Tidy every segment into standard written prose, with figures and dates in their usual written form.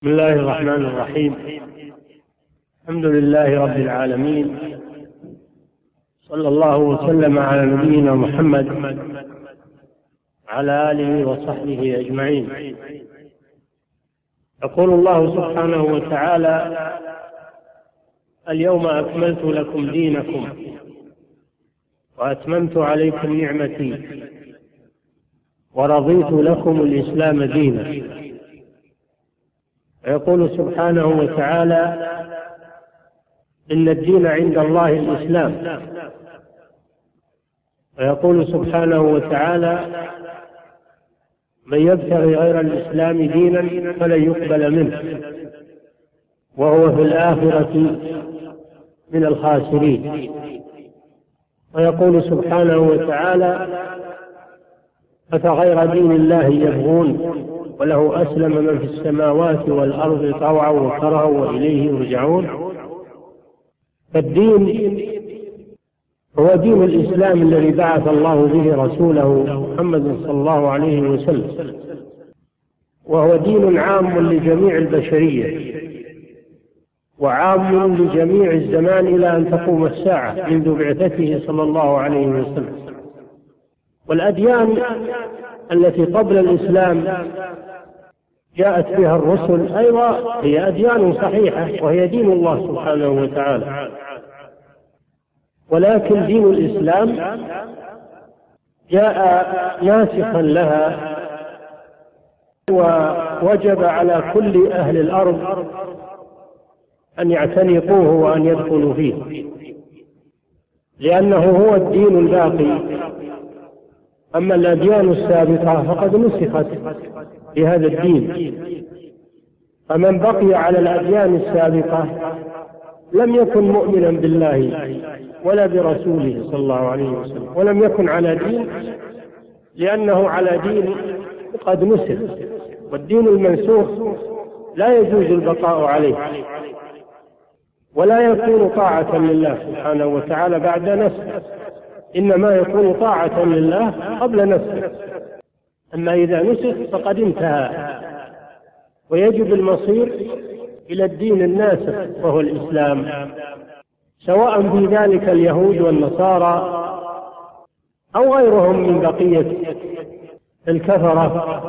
بسم الله الرحمن الرحيم. الحمد لله رب العالمين، صلى الله وسلم على نبينا محمد على آله وصحبه أجمعين. يقول الله سبحانه وتعالى: اليوم أكملت لكم دينكم وأتممت عليكم نعمتي ورضيت لكم الإسلام دينا. ويقول سبحانه وتعالى: إن الدين عند الله الإسلام. ويقول سبحانه وتعالى: من يبتغي غير الإسلام دينا فلن يقبل منه وهو في الآخرة من الخاسرين. ويقول سبحانه وتعالى: أفغير دين الله يبغون وله أسلم من في السماوات والأرض طوعا وكرها وإليه يرجعون. فالدين هو دين الإسلام الذي بعث الله به رسوله محمد صلى الله عليه وسلم، وهو دين عام لجميع البشرية وعام لجميع الزمان إلى أن تقوم الساعة منذ بعثته صلى الله عليه وسلم. والأديان التي قبل الإسلام جاءت بها الرسل أيضا هي أديان صحيحة، وهي دين الله سبحانه وتعالى، ولكن دين الإسلام جاء ناسخا لها، ووجب على كل أهل الأرض أن يعتنقوه وأن يدخلوا فيه، لأنه هو الدين الباقي. أما الأديان السابقة فقد نسخت بهذا الدين، فمن بقي على الأديان السابقة لم يكن مؤمنا بالله ولا برسوله صلى الله عليه وسلم، ولم يكن على دين، لأنه على دين قد نسخ، والدين المنسوخ لا يجوز البقاء عليه، ولا يكون طاعة لله سبحانه وتعالى بعد نسخ، إنما يكون طاعة لله قبل نسخ. أما إذا نسخ فقد انتهى، ويجب المصير إلى الدين الناسخ وهو الإسلام، سواء في ذلك اليهود والنصارى أو غيرهم من بقية الكفرة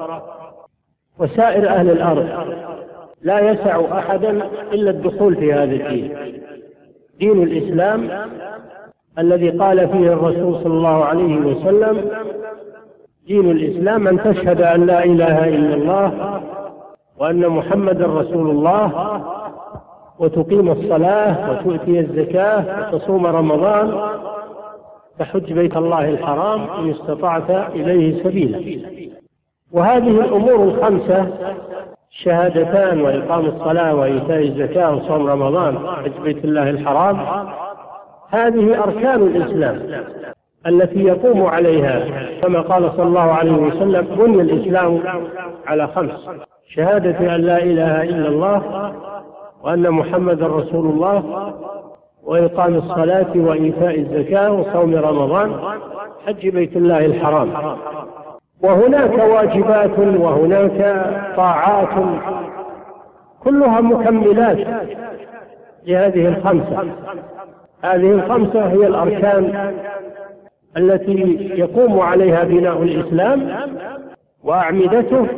وسائر أهل الأرض. لا يسع أحدا إلا الدخول في هذا الدين، دين الإسلام الذي قال فيه الرسول صلى الله عليه وسلم: دين الإسلام أن تشهد أن لا إله إلا الله وأن محمد رسول الله وتقيم الصلاة وتؤتي الزكاة وتصوم رمضان تحج بيت الله الحرام إن استطعت إليه سبيلا. وهذه الأمور الخمسة، الشهادتان وإقام الصلاة وإيتاء الزكاة وصوم رمضان حج بيت الله الحرام، هذه أركان الإسلام التي يقوم عليها، كما قال صلى الله عليه وسلم: بني الإسلام على خمس: شهادة أن لا إله إلا الله وأن محمد رسول الله وإقام الصلاة وإيتاء الزكاة وصوم رمضان حج بيت الله الحرام. وهناك واجبات وهناك طاعات كلها مكملات لهذه الخمسة. هذه الخمسة هي الأركان التي يقوم عليها بناء الإسلام، وأعمدته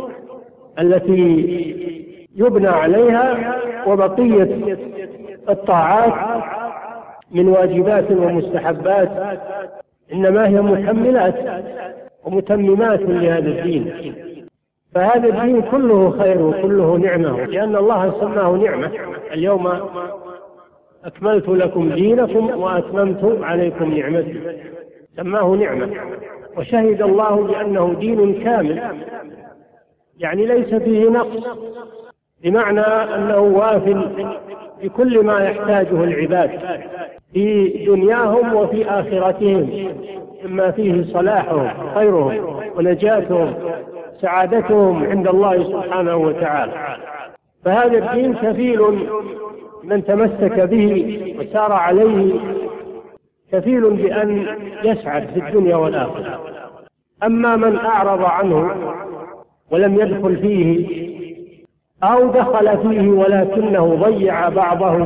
التي يبنى عليها، وبقية الطاعات من واجبات ومستحبات إنما هي مكملات ومتممات لهذا الدين. فهذا الدين كله خير وكله نعمة، لأن الله سماه نعمة: اليوم أكملت لكم دينكم وأتممت عليكم نعمتي. سماه نعمة، وشهد الله بأنه دين كامل، يعني ليس فيه نقص، بمعنى أنه واف بكل ما يحتاجه العباد في دنياهم وفي آخرتهم، مما فيه صلاحهم خيرهم ونجاتهم سعادتهم عند الله سبحانه وتعالى. فهذا الدين كفيل من تمسك به وسار عليه، كفيل بأن يسعد في الدنيا والآخرة. أما من أعرض عنه ولم يدخل فيه أو دخل فيه ولكنه ضيع بعضه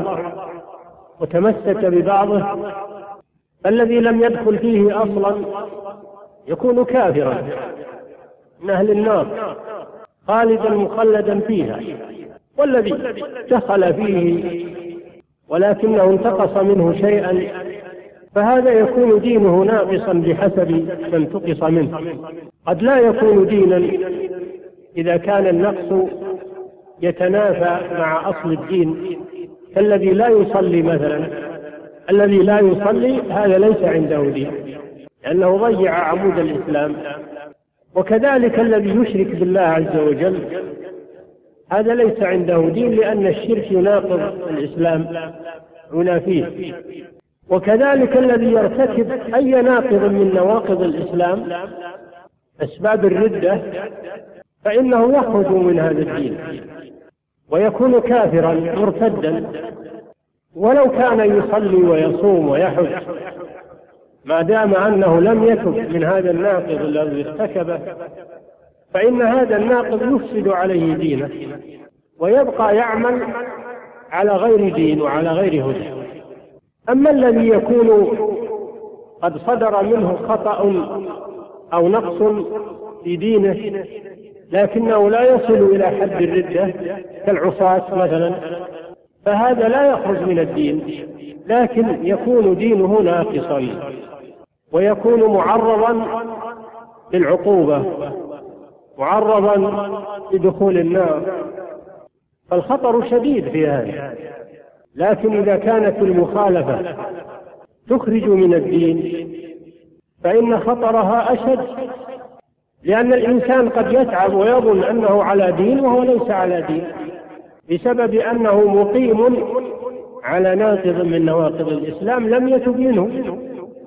وتمسك ببعضه، الذي لم يدخل فيه أصلا يكون كافرا من أهل النار خالدا مخلدا فيها. والذي دخل فيه ولكنه انتقص منه شيئا فهذا يكون دينه ناقصا بحسب ما انتقص منه. قد لا يكون دينا إذا كان النقص يتنافى مع أصل الدين، كالذي لا يصلي مثلا. الذي لا يصلي هذا ليس عنده دين لأنه ضيع عمود الإسلام. وكذلك الذي يشرك بالله عز وجل هذا ليس عنده دين، لأن الشرك يناقض الإسلام ينافيه. وكذلك الذي يرتكب أي ناقض من نواقض الإسلام أسباب الردة فإنه يخرج من هذا الدين ويكون كافرا مرتدا، ولو كان يصلي ويصوم ويحج، ما دام أنه لم يتب من هذا الناقض الذي ارتكبه فإن هذا الناقض يفسد عليه دينه ويبقى يعمل على غير دين وعلى غير هدى. أما الذي يكون قد صدر منه خطأ أو نقص في دينه لكنه لا يصل إلى حد الردة كالعصاة مثلا، فهذا لا يخرج من الدين، لكن يكون دينه ناقصا ويكون معرضا للعقوبة، معرضا لدخول النار. فالخطر شديد في هذا. لكن إذا كانت المخالفة تخرج من الدين فإن خطرها أشد، لأن الإنسان قد يتعب ويظن أنه على دين وهو ليس على دين بسبب أنه مقيم على ناقض من نواقض الإسلام لم يتب منه.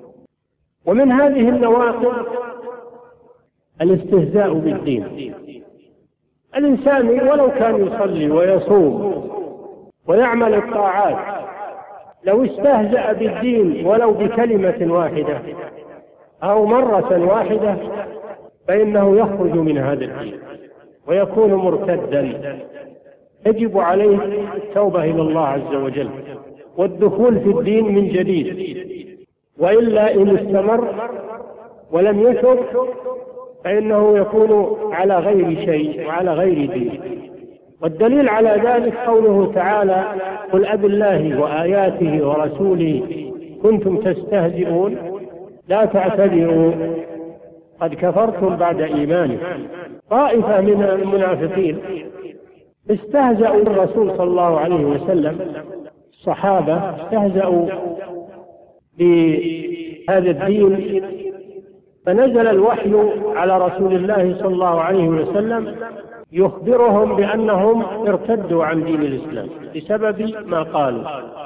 ومن هذه النواقض الاستهزاء بالدين. الإنسان ولو كان يصلي ويصوم ويعمل الطاعات لو استهزأ بالدين ولو بكلمة واحدة أو مرة واحدة فإنه يخرج من هذا الدين ويكون مرتدا. يجب عليه التوبة إلى الله عز وجل والدخول في الدين من جديد، وإلا إن استمر ولم يتب فإنه يكون على غير شيء وعلى غير دين. والدليل على ذلك قوله تعالى: قل أب الله وآياته ورسوله كنتم تستهزئون لا تعتذروا قد كفرتم بعد إيمانكم. طائفة من المنافقين استهزأوا الرسول صلى الله عليه وسلم، الصحابة استهزأوا بهذا الدين، فنزل الوحي على رسول الله صلى الله عليه وسلم يخبرهم بأنهم ارتدوا عن دين الإسلام بسبب ما قالوا،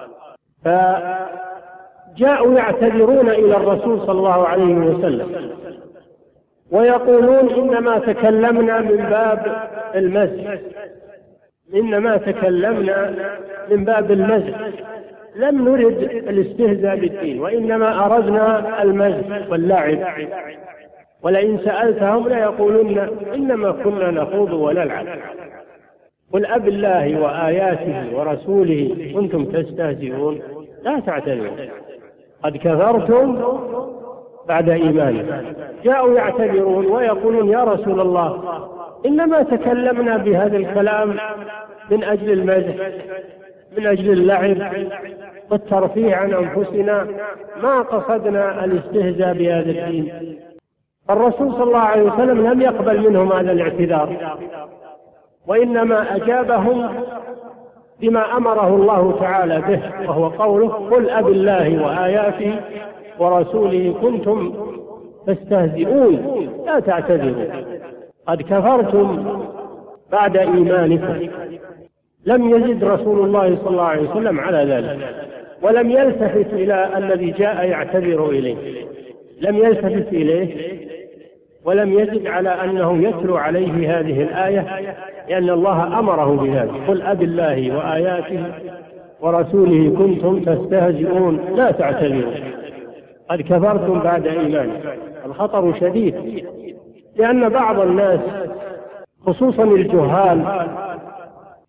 فجاءوا يعتذرون إلى الرسول صلى الله عليه وسلم ويقولون: إنما تكلمنا من باب المزح، إنما تكلمنا من باب المزح، لم نرد الاستهزاء بالدين وإنما أردنا المزح واللعب. ولئن سألتهم ليقولن إنما كنا نخوض ونلعب. قل أب الله وآياته ورسوله كنتم تستهزئون لا تعتذروا قد كفرتم بعد إيمانكم. جاءوا يعتذرون ويقولون: يا رسول الله إنما تكلمنا بهذا الكلام من أجل المزح، من أجل اللعب والترفيه عن أنفسنا، ما قصدنا الاستهزاء بهذا الدين. الرسول صلى الله عليه وسلم لم يقبل منهم هذا الاعتذار، وإنما أجابهم بما أمره الله تعالى به، وهو قوله: قل أب الله وآياته ورسوله كنتم تستهزئون لا تعتذروا قد كفرتم بعد إيمانكم. لم يزد رسول الله صلى الله عليه وسلم على ذلك، ولم يلتفت إلى الذي جاء يعتذر إليه، لم يلتفت إليه ولم يزد على أنه يتلو عليه هذه الآية، لأن الله أمره بذلك: قل أب الله وآياته ورسوله كنتم تستهزئون لا تعتذروا قد كفرتم بعد إيمانكم. الخطر شديد، لأن بعض الناس خصوصا الجهال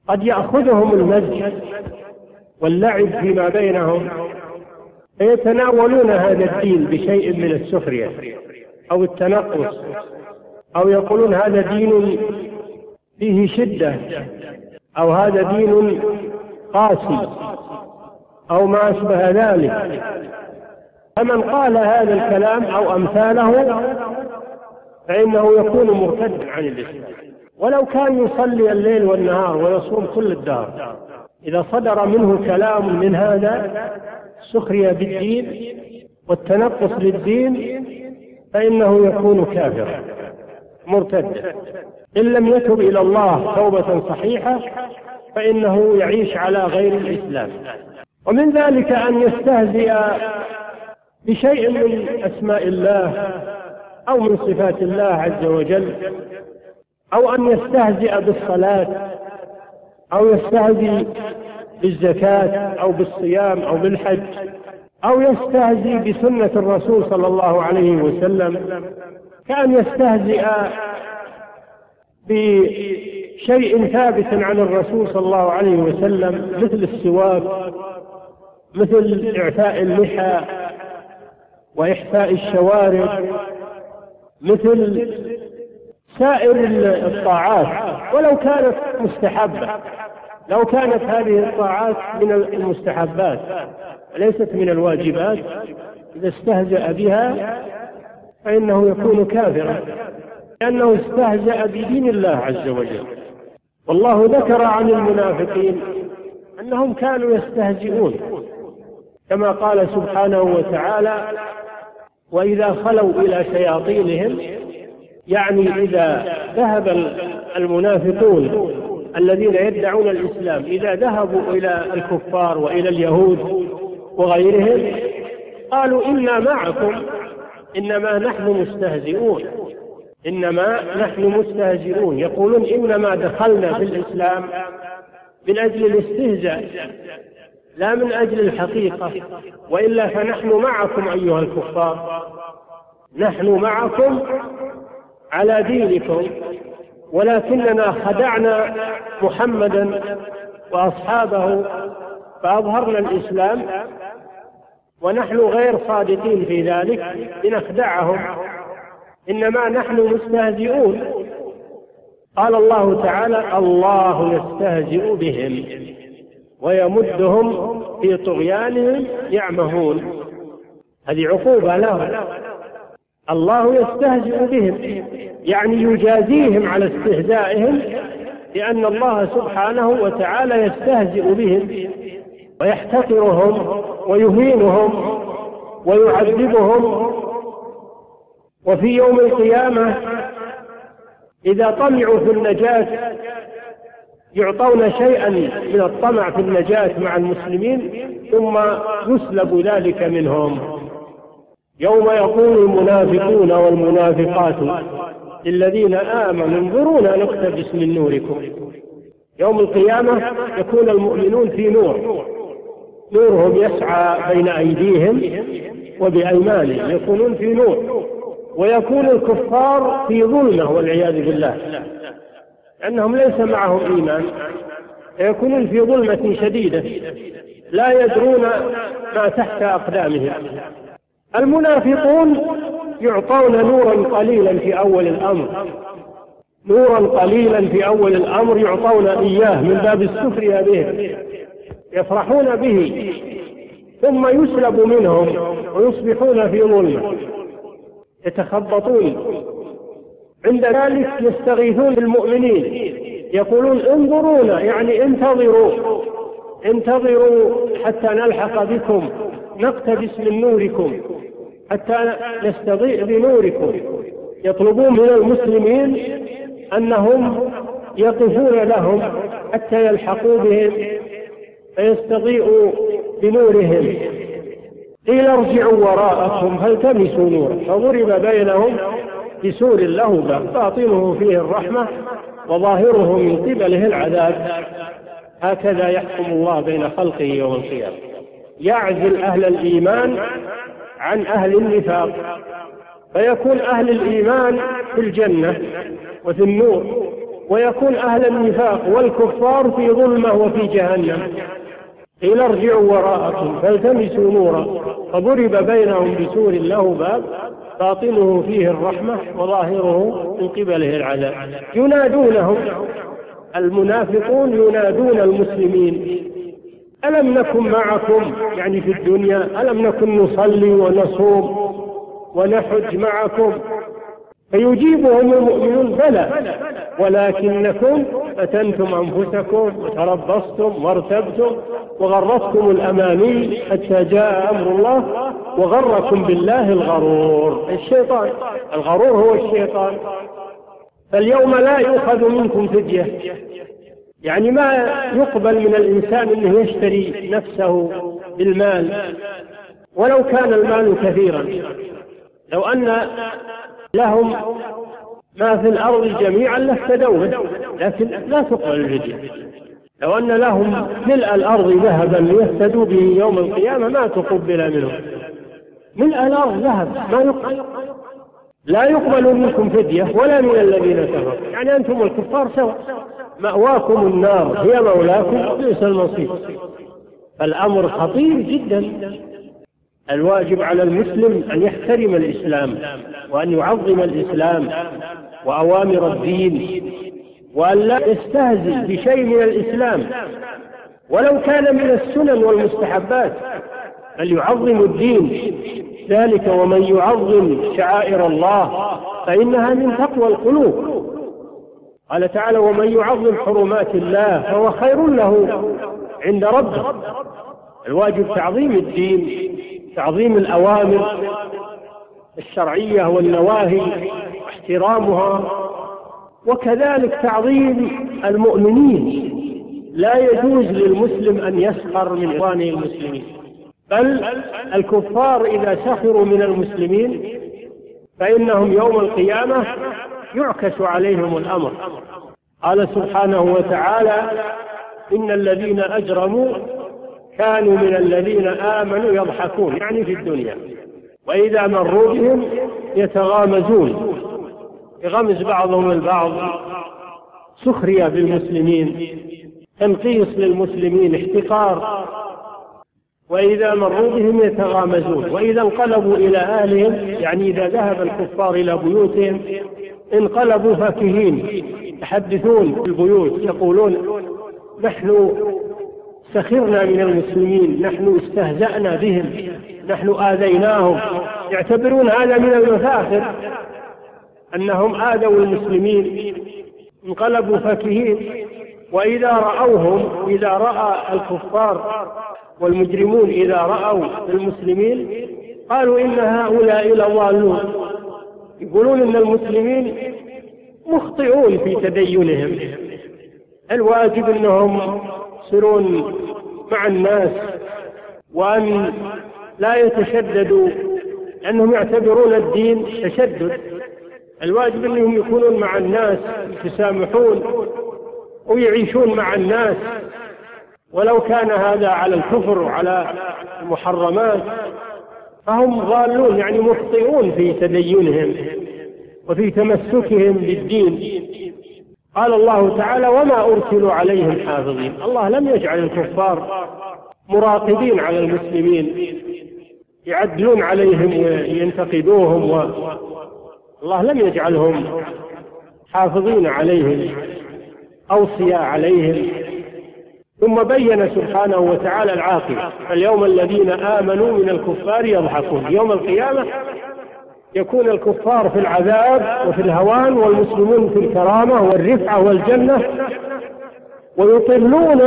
قد يأخذهم المزج واللعب فيما بينهم فيتناولون هذا الدين بشيء من السخرية أو التنقص، أو يقولون هذا دين فيه شدة، أو هذا دين قاسي، أو ما أشبه ذلك. فمن قال هذا الكلام أو أمثاله فإنه يكون مرتدا عن الإسلام، ولو كان يصلي الليل والنهار ويصوم كل الدهر. إذا صدر منه كلام من هذا سخرية بالدين والتنقص للدين فإنه يكون كافرا مرتدا، إن لم يتب إلى الله توبة صحيحة فإنه يعيش على غير الإسلام. ومن ذلك أن يستهزئ بشيء من أسماء الله أو من صفات الله عز وجل، أو أن يستهزئ بالصلاة، أو يستهزئ بالزكاة أو بالصيام أو بالحج، أو يستهزئ بسنة الرسول صلى الله عليه وسلم، كأن يستهزئ بشيء ثابت عن الرسول صلى الله عليه وسلم مثل السواك، مثل إعفاء اللحى وإحفاء الشوارب، مثل سائر الطاعات ولو كانت مستحبة. لو كانت هذه الطاعات من المستحبات ليست من الواجبات، إذا استهزأ بها فإنه يكون كافرا، لأنه استهزأ بدين الله عز وجل. والله ذكر عن المنافقين أنهم كانوا يستهزئون، كما قال سبحانه وتعالى: وإذا خلوا إلى شياطينهم، يعني إذا ذهب المنافقون الذين يدعون الإسلام إذا ذهبوا إلى الكفار وإلى اليهود وغيرهم قالوا إنا معكم إنما نحن مستهزئون، إنما نحن مستهزئون. يقولون إنما دخلنا في الإسلام من أجل الاستهزاء لا من أجل الحقيقة، وإلا فنحن معكم أيها الكفار، نحن معكم على دينكم، ولكننا خدعنا محمدا وأصحابه فأظهرنا الإسلام ونحن غير صادقين في ذلك لنخدعهم، إنما نحن مستهزئون. قال الله تعالى: الله يستهزئ بهم ويمدهم في طغيانهم يعمهون. هذه عقوبة لهم. الله يستهزئ بهم يعني يجازيهم على استهزائهم، لأن الله سبحانه وتعالى يستهزئ بهم ويحتقرهم ويهينهم ويعذبهم. وفي يوم القيامة إذا طمعوا في النجاة يعطون شيئا من الطمع في النجاة مع المسلمين ثم يسلب ذلك منهم. يوم يقول المنافقون والمنافقات للذين آمنوا انظرونا نقتبس من نوركم. يوم القيامة يكون المؤمنون في نورهم يسعى بين أيديهم وبأيمانهم، يكونون في نور، ويكون الكفار في ظلمة والعياذ بالله، لأنهم ليس معهم إيمان، يكونون في ظلمة شديدة لا يدرون ما تحت أقدامهم. المنافقون يعطون نورا قليلا في أول الأمر، نورا قليلا في أول الأمر يعطون إياه من باب السخرية به، يفرحون به، ثم يسلب منهم ويصبحون في ظلمة يتخبطون. عند ذلك يستغيثون بالمؤمنين يقولون انظرونا، يعني انتظروا حتى نلحق بكم نقتبس من نوركم حتى نستضيء بنوركم. يطلبون من المسلمين أنهم يقفون لهم حتى يلحقوا بهم فيستضيئوا بنورهم. قيل ارجعوا وراءكم فالتمسوا نورا فضرب بينهم بسور له باب باطنه فيه الرحمة وظاهره من قبله العذاب. هكذا يحكم الله بين خلقه يوم القيامة، يعزل أهل الإيمان عن أهل النفاق، فيكون أهل الإيمان في الجنة وفي النور، ويكون أهل النفاق والكفار في ظلمة وفي جهنم. قيل ارجعوا وراءكم فالتمسوا نورا فضرب بينهم بسور له باب باطنه فيه الرحمة وظاهره من قبله العذاب. ينادونهم، المنافقون ينادون المسلمين: ألم نكن معكم، يعني في الدنيا، ألم نكن نصلي ونصوم ونحج معكم؟ فيجيبهم المؤمنون: بلى ولكنكم فتنتم أنفسكم وتربصتم وارتبتم وغرتكم الأماني حتى جاء أمر الله وغركم بالله الغرور. الشيطان، الغرور هو الشيطان. فاليوم لا يؤخذ منكم فدية، يعني ما يقبل من الإنسان أنه يشتري نفسه بالمال ولو كان المال كثيرا. لو أن لهم ما في الأرض جميعا لافتدوا به، لكن لا تقبل الفدية. لو أن لهم ملء الأرض ذهبا ليفتدوا به يوم القيامة ما تقبل منهم. ملء الأرض ذهب ما يقبل، لا يقبل منكم فدية ولا من الذين كفروا، يعني أنتم الكفار سواء، مأواكم النار هي مولاكم وبئس المصير. الأمر خطير جدا. الواجب على المسلم أن يحترم الإسلام وأن يعظم الإسلام وأوامر الدين، وأن لا يستهزئ بشيء من الإسلام ولو كان من السنن والمستحبات، بل يعظم الدين. ذلك ومن يعظم شعائر الله فإنها من تقوى القلوب. قال تعالى: ومن يعظم حرمات الله فهو خير له عند ربه. الواجب تعظيم الدين، تعظيم الأوامر الشرعية والنواهي واحترامها، وكذلك تعظيم المؤمنين. لا يجوز للمسلم أن يسخر من إخوانه المسلمين، بل الكفار إذا سخروا من المسلمين فإنهم يوم القيامة يعكس عليهم الأمر. قال سبحانه وتعالى: إن الذين أجرموا كانوا من الذين آمنوا يضحكون، يعني في الدنيا، وإذا مروا بهم يتغامزون، يغمز بعضهم البعض، سخرية بالمسلمين، تنقيص للمسلمين، احتقار. وإذا مروا بهم يتغامزون، وإذا انقلبوا إلى أهلهم، يعني إذا ذهب الكفار إلى بيوتهم انقلبوا فاكهين، يحدثون في البيوت يقولون: نحن سخرنا من المسلمين، نحن استهزأنا بهم، نحن آذيناهم. يعتبرون هذا من المفاخر أنهم آذوا المسلمين، انقلبوا فاكهين. وإذا رأوهم، إذا رأى الكفار والمجرمون إذا رأوا المسلمين قالوا: إن هؤلاء لضالون. يقولون إن المسلمين مخطئون في تدينهم، الواجب أنهم يصيرون مع الناس وأن لا يتشددوا، لأنهم يعتبرون الدين تشدد. الواجب أنهم يكونون مع الناس، يتسامحون ويعيشون مع الناس، ولو كان هذا على الكفر وعلى المحرمات فهم ضالون، يعني مخطئون في تدينهم وفي تمسكهم بالدين. قال الله تعالى: وما أرسلوا عليهم حافظين. الله لم يجعل الكفار مراقبين على المسلمين يعدلون عليهم وينتقدوهم، الله لم يجعلهم حافظين عليهم، أوصياء عليهم. ثم بين سبحانه وتعالى العاقبة: اليوم الذين آمنوا من الكفار يضحكون. يوم القيامة يكون الكفار في العذاب وفي الهوان، والمسلمون في الكرامة والرفعة والجنة، ويطلون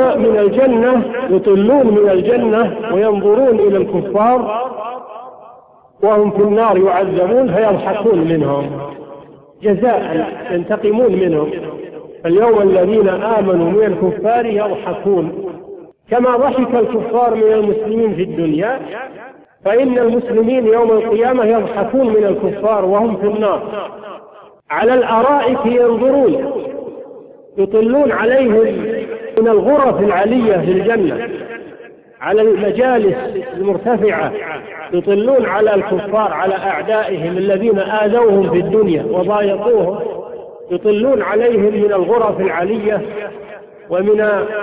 من الجنة وينظرون إلى الكفار وهم في النار يعذبون فيضحكون منهم جزاء، ينتقمون منهم. اليوم الذين آمنوا من الكفار يضحكون، كما ضحك الكفار من المسلمين في الدنيا، فإن المسلمين يوم القيامة يضحكون من الكفار وهم في النار على الأرائك ينظرون، يطلون عليهم من الغرف العلية في الجنة على المجالس المرتفعة، يطلون على الكفار، على أعدائهم الذين آذوهم في الدنيا وضايقوهم، يطلون عليهم من الغرف العالية ومن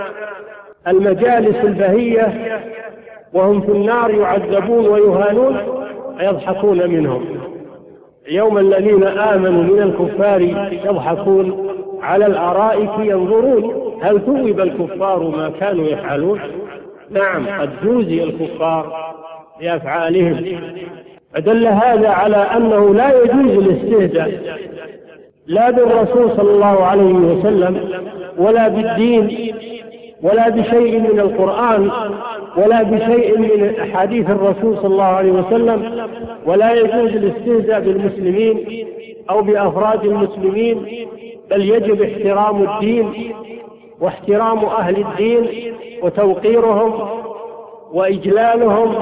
المجالس البهية وهم في النار يعذبون ويهانون فيضحكون منهم. اليوم الذين آمنوا من الكفار يضحكون على الأرائك ينظرون هل ثوب الكفار ما كانوا يفعلون؟ نعم، قد جوزي الكفار بأفعالهم. فدل هذا على أنه لا يجوز الاستهزاء لا بالرسول صلى الله عليه وسلم ولا بالدين ولا بشيء من القرآن ولا بشيء من أحاديث الرسول صلى الله عليه وسلم، ولا يجوز الاستهزاء بالمسلمين أو بأفراد المسلمين، بل يجب احترام الدين واحترام أهل الدين وتوقيرهم وإجلالهم،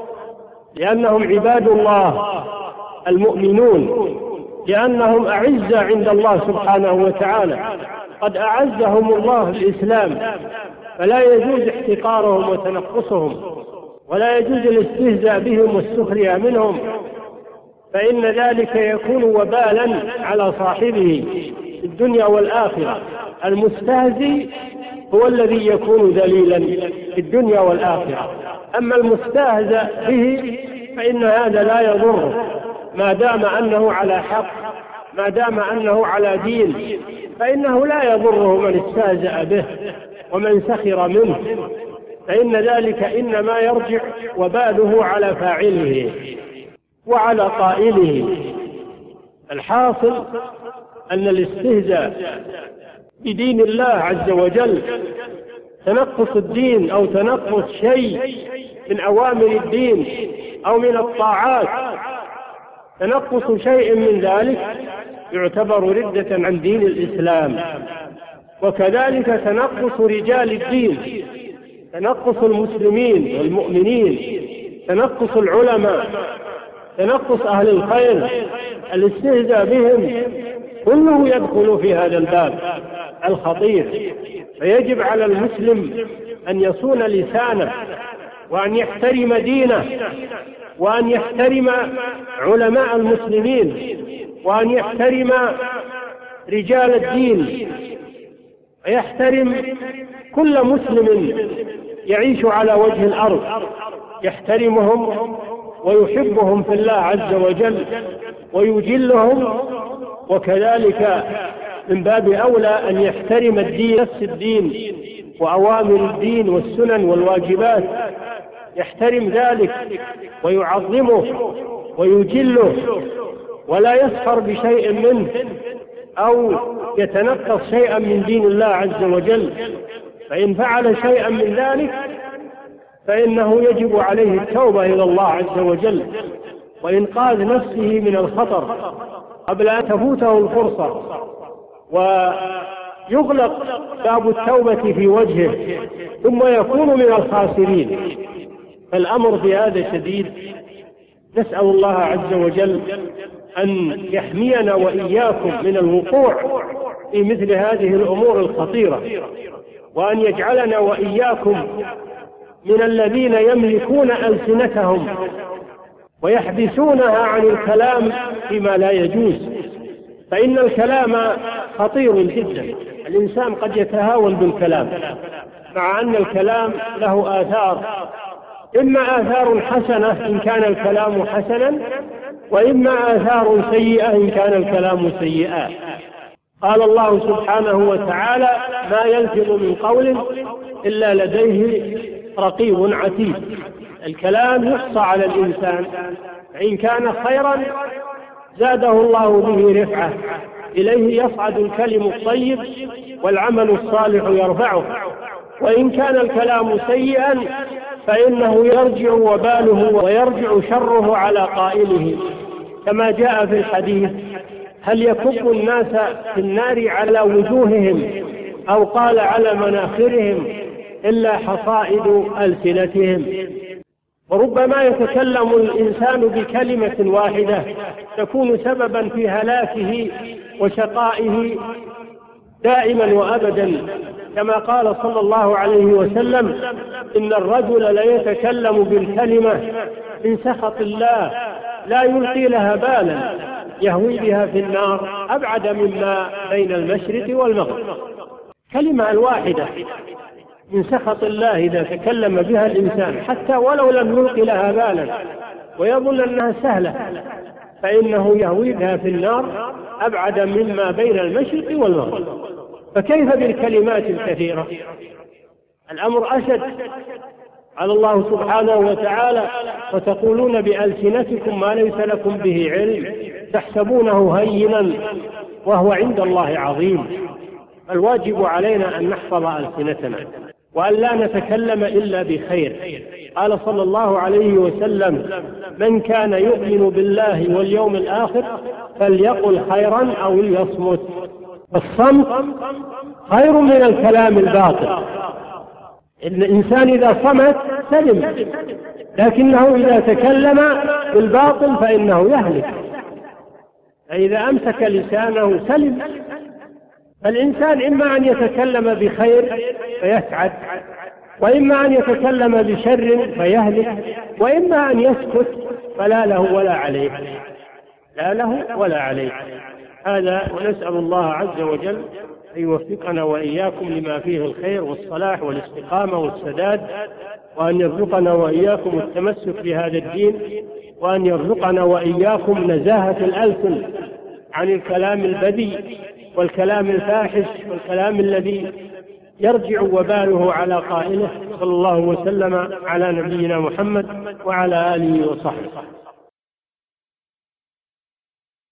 لأنهم عباد الله المؤمنون، لأنهم أعزة عند الله سبحانه وتعالى، قد أعزهم الله بالإسلام، فلا يجوز احتقارهم وتنقصهم، ولا يجوز الاستهزاء بهم والسخرية منهم، فإن ذلك يكون وبالا على صاحبه في الدنيا والآخرة. المستهزئ هو الذي يكون ذليلا في الدنيا والآخرة، أما المستهزأ به فإن هذا لا يضره ما دام أنه على حق، ما دام أنه على دين، فإنه لا يضره من استهزأ به ومن سخر منه، فإن ذلك إنما يرجع وباله على فاعله وعلى قائله. الحاصل أن الاستهزاء بدين الله عز وجل تنقص الدين أو تنقص شيء من أوامر الدين أو من الطاعات، تنقص شيء من ذلك يعتبر ردة عن دين الإسلام. وكذلك تنقص رجال الدين، تنقص المسلمين والمؤمنين، تنقص العلماء، تنقص أهل الخير، الاستهزاء بهم كله يدخل في هذا الباب الخطير. فيجب على المسلم أن يصون لسانه وأن يحترم دينه وأن يحترم علماء المسلمين وأن يحترم رجال الدين، ويحترم كل مسلم يعيش على وجه الأرض، يحترمهم ويحبهم في الله عز وجل ويجلهم، وكذلك من باب أولى أن يحترم الدين، نفس الدين وأوامر الدين والسنن والواجبات، يحترم ذلك ويعظمه ويجله، ولا يسخر بشيء منه أو يتنقص شيئا من دين الله عز وجل. فإن فعل شيئا من ذلك فإنه يجب عليه التوبة إلى الله عز وجل وإنقاذ نفسه من الخطر قبل أن تفوته الفرصة ويغلق باب التوبة في وجهه ثم يكون من الخاسرين. فالأمر بهذا شديد. نسأل الله عز وجل أن يحمينا وإياكم من الوقوع في مثل هذه الأمور الخطيرة، وأن يجعلنا وإياكم من الذين يملكون ألسنتهم ويحبسونها عن الكلام فيما لا يجوز، فإن الكلام خطير جدا. الإنسان قد يتهاون بالكلام، مع أن الكلام له آثار، إما آثار حسنة إن كان الكلام حسنا، وإما آثار سيئة إن كان الكلام سيئا. قال الله سبحانه وتعالى: ما يلفظ من قول إلا لديه رقيب عتيد. الكلام يحصى على الإنسان، فإن كان خيرا زاده الله به رفعة، إليه يصعد الكلم الطيب والعمل الصالح يرفعه، وإن كان الكلام سيئا فإنه يرجع وباله ويرجع شره على قائله، كما جاء في الحديث: هل يكب الناس في النار على وجوههم أو قال على مناخرهم إلا حصائد ألسنتهم. وربما يتكلم الإنسان بكلمة واحدة تكون سببا في هلاكه وشقائه دائما وأبدا، كما قال صلى الله عليه وسلم: إن الرجل ليتكلم بالكلمة من سخط الله لا يلقي لها بالا يهوي بها في النار أبعد مما بين المشرق والمغرب. كلمة الواحدة من سخط الله إذا تكلم بها الإنسان حتى ولو لم يلق لها بالا ويظن أنها سهلة، فإنه يهوي بها في النار أبعد مما بين المشرق والمغرب. فكيف بالكلمات الكثيرة؟ الأمر أشد. قال الله سبحانه وتعالى: وتقولون بألسنتكم ما ليس لكم به علم تحسبونه هينا وهو عند الله عظيم. الواجب علينا أن نحفظ ألسنتنا وأن لا نتكلم إلا بخير. قال صلى الله عليه وسلم: من كان يؤمن بالله واليوم الآخر فليقل خيرا أو ليصمت. الصمت خير من الكلام الباطل. الإنسان إذا صمت سلم، لكنه إذا تكلم بالباطل فإنه يهلك. فإذا أمسك لسانه سلم. فالإنسان إما أن يتكلم بخير فيسعد، وإما أن يتكلم بشر فيهلك، وإما أن يسكت فلا له ولا عليه، لا له ولا عليه. هذا، ونسأل الله عز وجل أن يوفقنا وإياكم لما فيه الخير والصلاح والاستقامة والسداد، وأن يرزقنا وإياكم التمسك بهذا الدين، وأن يرزقنا وإياكم نزاهة الألسن عن الكلام البذيء والكلام الفاحش والكلام الذي يرجع وباله على قائله. صلى الله وسلم على نبينا محمد وعلى آله وصحبه.